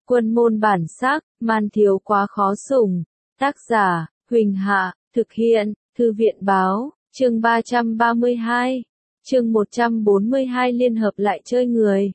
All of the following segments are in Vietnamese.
Quân môn bản sắc, man thiếu quá khó sủng. Tác giả, Huỳnh Hạ, thực hiện, Thư viện báo, chương 332, chương 142 liên hợp lại chơi người.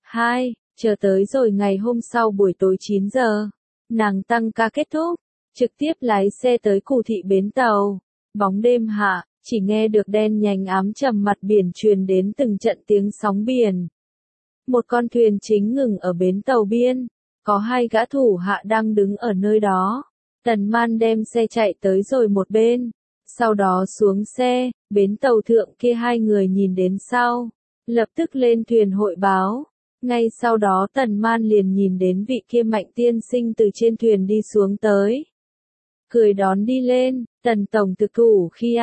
2. Chờ tới rồi ngày hôm sau buổi tối 9 giờ, nàng tăng ca kết thúc, trực tiếp lái xe tới Cù Thị bến tàu. Bóng đêm hạ, chỉ nghe được đen nhánh ám trầm mặt biển truyền đến từng trận tiếng sóng biển. Một con thuyền chính ngừng ở bến tàu biên, có hai gã thủ hạ đang đứng ở nơi đó. Tần Man đem xe chạy tới rồi một bên, sau đó xuống xe, bến tàu thượng kia hai người nhìn đến sau, lập tức lên thuyền hội báo. Ngay sau đó Tần Man liền nhìn đến vị kia Mạnh tiên sinh từ trên thuyền đi xuống tới. Cười đón đi lên, Tần tổng thực thủ khi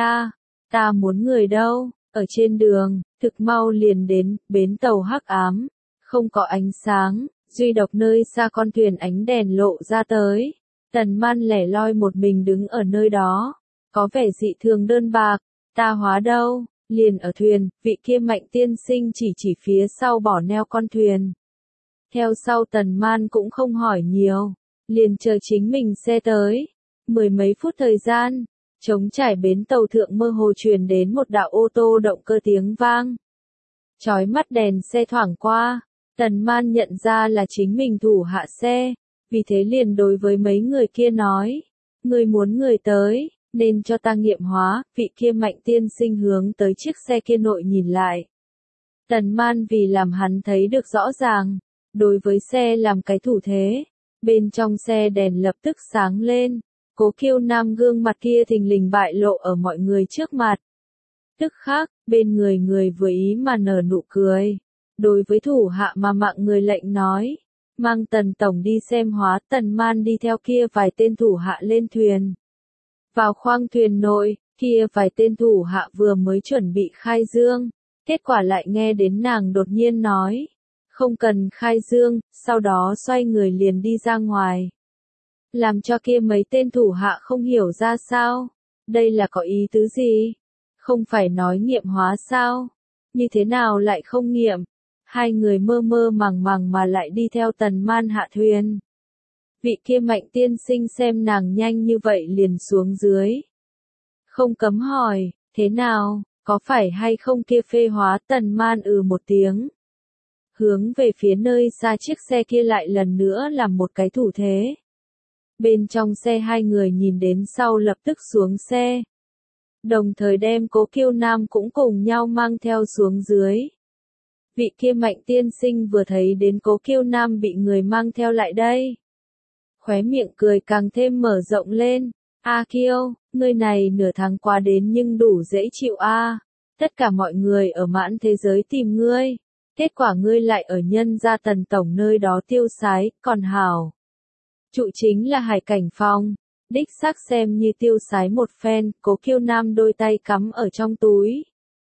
ta muốn người đâu, ở trên đường, thực mau liền đến, bến tàu hắc ám, không có ánh sáng, duy độc nơi xa con thuyền ánh đèn lộ ra tới. Tần Man lẻ loi một mình đứng ở nơi đó, có vẻ dị thường đơn bạc. Ta hóa đâu, liền ở thuyền, vị kia Mạnh tiên sinh chỉ phía sau bỏ neo con thuyền. Theo sau Tần Man cũng không hỏi nhiều, liền chờ chính mình xe tới. Mười mấy phút thời gian, trống trải bến tàu thượng mơ hồ truyền đến một đạo ô tô động cơ tiếng vang. Chói mắt đèn xe thoảng qua, Tần Man nhận ra là chính mình thủ hạ xe, vì thế liền đối với mấy người kia nói, người muốn người tới, nên cho ta nghiệm hóa. Vị kia Mạnh tiên sinh hướng tới chiếc xe kia nội nhìn lại. Tần Man vì làm hắn thấy được rõ ràng, đối với xe làm cái thủ thế, bên trong xe đèn lập tức sáng lên. Cố Kiêu Nam gương mặt kia thình lình bại lộ ở mọi người trước mặt. Tức khắc, bên người vừa ý mà nở nụ cười. Đối với thủ hạ mà mạng người lệnh nói, mang Tần tổng đi xem hóa. Tần Man đi theo kia vài tên thủ hạ lên thuyền. Vào khoang thuyền nội, kia vài tên thủ hạ vừa mới chuẩn bị khai dương, kết quả lại nghe đến nàng đột nhiên nói, không cần khai dương, sau đó xoay người liền đi ra ngoài. Làm cho kia mấy tên thủ hạ không hiểu ra sao, đây là có ý tứ gì? Không phải nói nghiệm hóa sao? Như thế nào lại không nghiệm? Hai người mơ mơ màng màng mà lại đi theo Tần Man hạ thuyền. Vị kia Mạnh tiên sinh xem nàng nhanh như vậy liền xuống dưới. Không cấm hỏi, thế nào, có phải hay không kia phê hóa? Tần Man một tiếng. Hướng về phía nơi xa chiếc xe kia lại lần nữa làm một cái thủ thế. Bên trong xe hai người nhìn đến sau lập tức xuống xe. Đồng thời đem Cố Kiêu Nam cũng cùng nhau mang theo xuống dưới. Vị kia Mạnh tiên sinh vừa thấy đến Cố Kiêu Nam bị người mang theo lại đây, khóe miệng cười càng thêm mở rộng lên. A Kiêu, ngươi này nửa tháng qua đến nhưng đủ dễ chịu a. Tất cả mọi người ở mãn thế giới tìm ngươi, kết quả ngươi lại ở nhân gia Tần tổng nơi đó tiêu sái, còn hảo. Trụ chính là Hải Cảnh Phong, đích xác xem như tiêu sái một phen. Cố Kiêu Nam đôi tay cắm ở trong túi,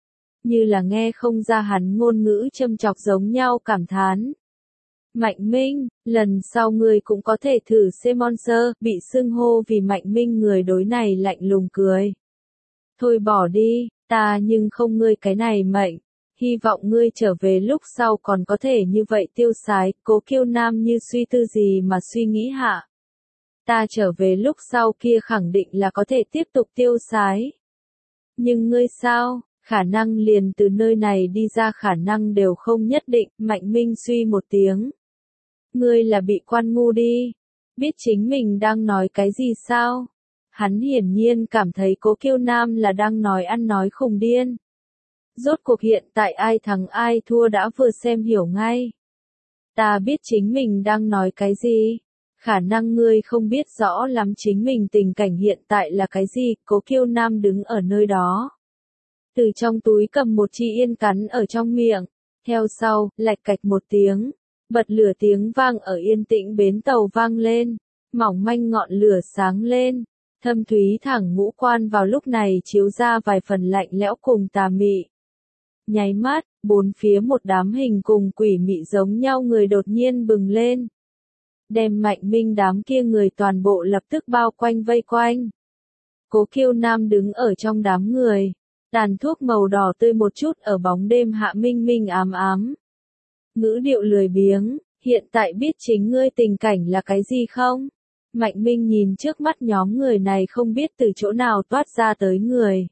như là nghe không ra hắn ngôn ngữ châm chọc giống nhau cảm thán. Mạnh Minh, lần sau ngươi cũng có thể thử Monster. Bị xưng hô vì Mạnh Minh người đối này lạnh lùng cười. Thôi bỏ đi, ta nhưng không ngươi cái này mệnh. Hy vọng ngươi trở về lúc sau còn có thể như vậy tiêu sái. Cố Kiêu Nam như suy tư gì mà suy nghĩ hạ. Ta trở về lúc sau kia khẳng định là có thể tiếp tục tiêu sái. Nhưng ngươi sao, khả năng liền từ nơi này đi ra khả năng đều không nhất định. Mạnh Minh suy một tiếng. Ngươi là bị quan ngu đi. Biết chính mình đang nói cái gì sao? Hắn hiển nhiên cảm thấy Cố Kiêu Nam là đang nói ăn nói khùng điên. Rốt cuộc hiện tại ai thắng ai thua đã vừa xem hiểu ngay. Ta biết chính mình đang nói cái gì. Khả năng ngươi không biết rõ lắm chính mình tình cảnh hiện tại là cái gì. Cố Kiêu Nam đứng ở nơi đó, từ trong túi cầm một chi yên cắn ở trong miệng. Theo sau, lạch cạch một tiếng, bật lửa tiếng vang ở yên tĩnh bến tàu vang lên. Mỏng manh ngọn lửa sáng lên, thâm thúy thẳng ngũ quan vào lúc này chiếu ra vài phần lạnh lẽo cùng tà mị. Nháy mắt, bốn phía một đám hình cùng quỷ mị giống nhau người đột nhiên bừng lên, đem Mạnh Minh đám kia người toàn bộ lập tức bao quanh vây quanh. Cố Kiêu Nam đứng ở trong đám người, tàn thuốc màu đỏ tươi một chút ở bóng đêm hạ minh minh ám ám. Ngữ điệu lười biếng, hiện tại biết chính ngươi tình cảnh là cái gì không? Mạnh Minh nhìn trước mắt nhóm người này không biết từ chỗ nào toát ra tới người.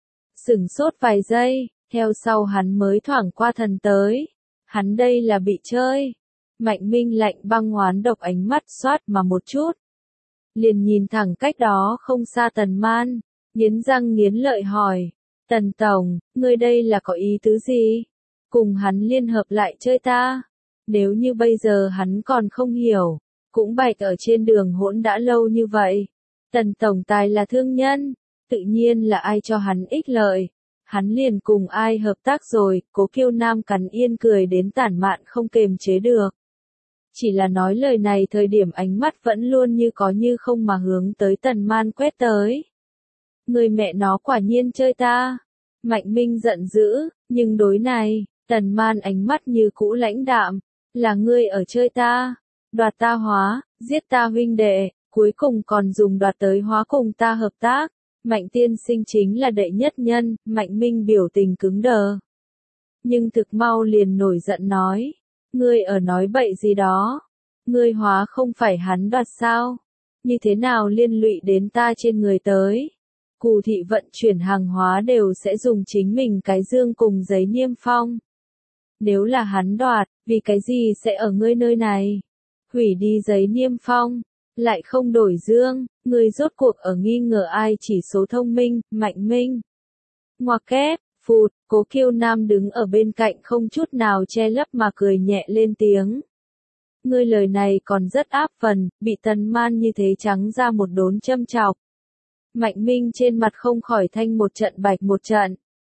Sửng sốt vài giây, theo sau hắn mới thoảng qua thần tới. Hắn đây là bị chơi. Mạnh Minh lạnh băng hoán độc ánh mắt xoát mà một chút. Liền nhìn thẳng cách đó không xa Tần Man, nghiến răng nghiến lợi hỏi. Tần Tổng, ngươi đây là có ý tứ gì? Cùng hắn liên hợp lại chơi ta? Nếu như bây giờ hắn còn không hiểu, cũng bạch ở trên đường hỗn đã lâu như vậy. Tần Tổng Tài là thương nhân, tự nhiên là ai cho hắn ích lợi. Hắn liền cùng ai hợp tác rồi, Cố Kiêu Nam cắn yên cười đến tản mạn không kềm chế được. Chỉ là nói lời này thời điểm ánh mắt vẫn luôn như có như không mà hướng tới Tần Man quét tới. Người mẹ nó quả nhiên chơi ta. Mạnh Minh giận dữ, nhưng đối này, Tần Man ánh mắt như cũ lãnh đạm. Là ngươi ở chơi ta, đoạt ta hóa, giết ta huynh đệ, cuối cùng còn dùng đoạt tới hóa cùng ta hợp tác. Mạnh tiên sinh chính là đệ nhất nhân, Mạnh Minh biểu tình cứng đờ. Nhưng thực mau liền nổi giận nói, ngươi ở nói bậy gì đó, ngươi hóa không phải hắn đoạt sao, như thế nào liên lụy đến ta trên người tới. Cù thị vận chuyển hàng hóa đều sẽ dùng chính mình cái dương cùng giấy niêm phong. Nếu là hắn đoạt, vì cái gì sẽ ở ngươi nơi này? Hủy đi giấy niêm phong, lại không đổi dương, ngươi rốt cuộc ở nghi ngờ ai chỉ số thông minh, Mạnh Minh. Ngoặc kép, phụt, Cố Kiêu Nam đứng ở bên cạnh không chút nào che lấp mà cười nhẹ lên tiếng. Ngươi lời này còn rất áp phần, bị Tần Man như thế trắng ra một đốn châm chọc. Mạnh Minh trên mặt không khỏi thanh một trận bạch một trận.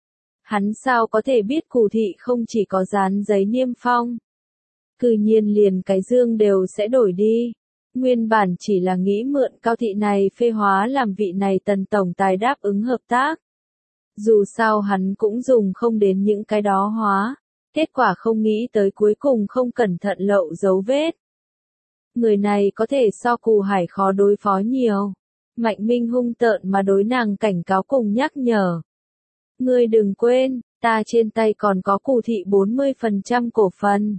Hắn sao có thể biết Cù thị không chỉ có dán giấy niêm phong. Cư nhiên liền cái dương đều sẽ đổi đi. Nguyên bản chỉ là nghĩ mượn Cao thị này phê hóa làm vị này Tần Tổng Tài đáp ứng hợp tác. Dù sao hắn cũng dùng không đến những cái đó hóa. Kết quả không nghĩ tới cuối cùng không cẩn thận lộ dấu vết. Người này có thể so Cù Hải khó đối phó nhiều. Mạnh Minh hung tợn mà đối nàng cảnh cáo cùng nhắc nhở. Ngươi đừng quên, ta trên tay còn có Cù thị 40% cổ phần.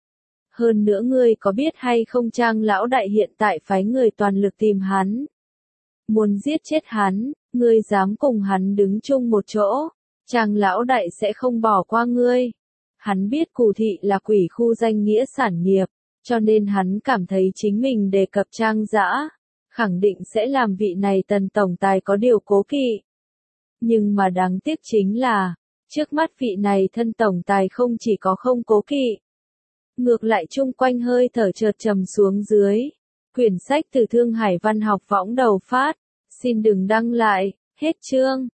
Hơn nữa ngươi có biết hay không Trang lão đại hiện tại phái người toàn lực tìm hắn. Muốn giết chết hắn, ngươi dám cùng hắn đứng chung một chỗ, Trang lão đại sẽ không bỏ qua ngươi. Hắn biết Cù thị là quỷ khu danh nghĩa sản nghiệp, cho nên hắn cảm thấy chính mình đề cập Trang Dã, khẳng định sẽ làm vị này Tần Tổng Tài có điều cố kỵ. Nhưng mà đáng tiếc chính là, trước mắt vị này thân Tổng Tài không chỉ có không cố kỵ. Ngược lại chung quanh hơi thở chợt trầm xuống dưới. Quyển sách từ Thương Hải Văn học võng đầu phát. Xin đừng đăng lại, hết chương.